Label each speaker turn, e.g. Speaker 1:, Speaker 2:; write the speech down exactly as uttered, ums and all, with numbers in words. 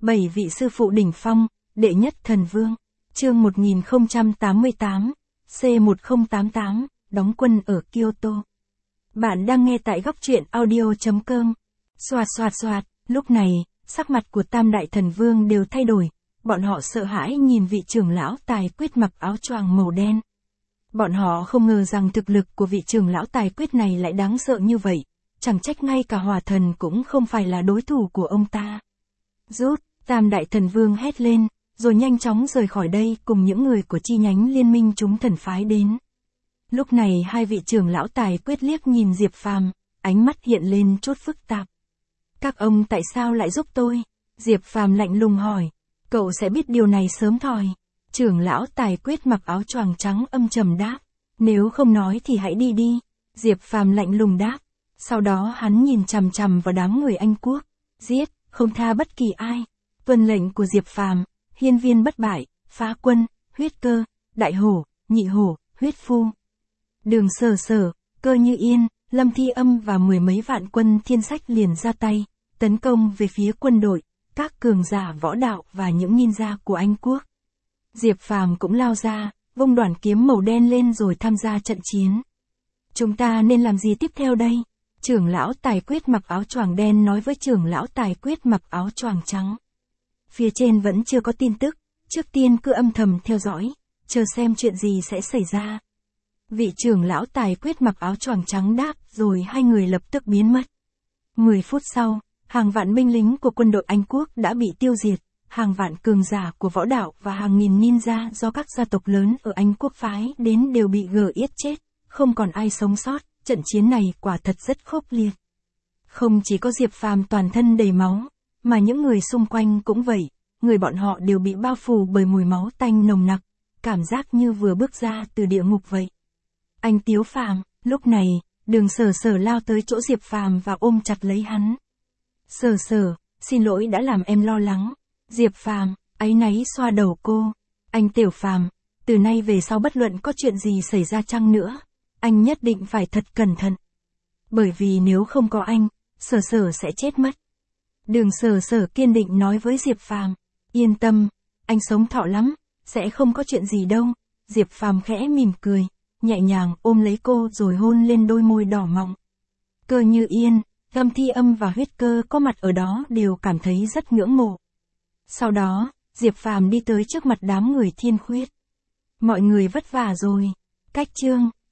Speaker 1: Bảy vị sư phụ đỉnh phong, đệ nhất thần vương. Chương một nghìn không trăm tám mươi tám, C một không tám tám, đóng quân ở Kyoto. Bạn đang nghe tại góc truyện audio chấm com. Xoạt xoạt xoạt, lúc này, sắc mặt của tam đại thần vương đều thay đổi. Bọn họ sợ hãi nhìn vị trưởng lão tài quyết mặc áo choàng màu đen. Bọn họ không ngờ rằng thực lực của vị trưởng lão tài quyết này lại đáng sợ như vậy. Chẳng trách ngay cả hỏa thần cũng không phải là đối thủ của ông ta. Rút, tam đại thần vương hét lên, rồi nhanh chóng rời khỏi đây cùng những người của chi nhánh liên minh chúng thần phái đến. Lúc này hai vị trưởng lão tài quyết liếc nhìn Diệp Phàm, ánh mắt hiện lên chút phức tạp. Các ông tại sao lại giúp tôi? Diệp Phàm lạnh lùng hỏi. Cậu sẽ biết điều này sớm thôi. Trưởng lão tài quyết mặc áo choàng trắng âm trầm đáp. Nếu không nói thì hãy đi đi. Diệp Phàm lạnh lùng đáp. Sau đó hắn nhìn chằm chằm vào đám người Anh Quốc. Giết, không tha bất kỳ ai. Tuân lệnh của Diệp Phàm, hiên viên bất bại, phá quân, huyết cơ, đại hổ, nhị hổ, huyết phu. Đường Sở Sở, Cơ Như Yên, Lâm Thi Âm và mười mấy vạn quân thiên sách liền ra tay, tấn công về phía quân đội, các cường giả võ đạo và những ninja của Anh Quốc. Diệp Phàm cũng lao ra, vung đoản kiếm màu đen lên rồi tham gia trận chiến. Chúng ta nên làm gì tiếp theo đây? Trưởng lão tài quyết mặc áo choàng đen nói với trưởng lão tài quyết mặc áo choàng trắng. Phía trên vẫn chưa có tin tức, trước tiên cứ âm thầm theo dõi, chờ xem chuyện gì sẽ xảy ra. Vị trưởng lão tài quyết mặc áo choàng trắng đáp rồi hai người lập tức biến mất. Mười phút sau, hàng vạn binh lính của quân đội Anh Quốc đã bị tiêu diệt, hàng vạn cường giả của võ đạo và hàng nghìn ninja do các gia tộc lớn ở Anh Quốc phái đến đều bị gờ yết chết, không còn ai sống sót, trận chiến này quả thật rất khốc liệt. Không chỉ có Diệp Phàm toàn thân đầy máu, mà những người xung quanh cũng vậy, người bọn họ đều bị bao phủ bởi mùi máu tanh nồng nặc, cảm giác như vừa bước ra từ địa ngục vậy. Anh Tiếu Phàm, lúc này, Đường Sở Sở lao tới chỗ Diệp Phàm và ôm chặt lấy hắn. Sở Sở, xin lỗi đã làm em lo lắng. Diệp Phàm, áy náy xoa đầu cô. Anh Tiểu Phàm, từ nay về sau bất luận có chuyện gì xảy ra chăng nữa, anh nhất định phải thật cẩn thận. Bởi vì nếu không có anh, Sở Sở sẽ chết mất. Đường Sở Sở kiên định nói với Diệp Phàm, yên tâm, anh sống thọ lắm, sẽ không có chuyện gì đâu. Diệp Phàm khẽ mỉm cười, nhẹ nhàng ôm lấy cô rồi hôn lên đôi môi đỏ mọng. Cơ Như Yên, Lâm Thi Âm và huyết cơ có mặt ở đó đều cảm thấy rất ngưỡng mộ. Sau đó, Diệp Phàm đi tới trước mặt đám người Thiên Khuyết. Mọi người vất vả rồi. Cách chương,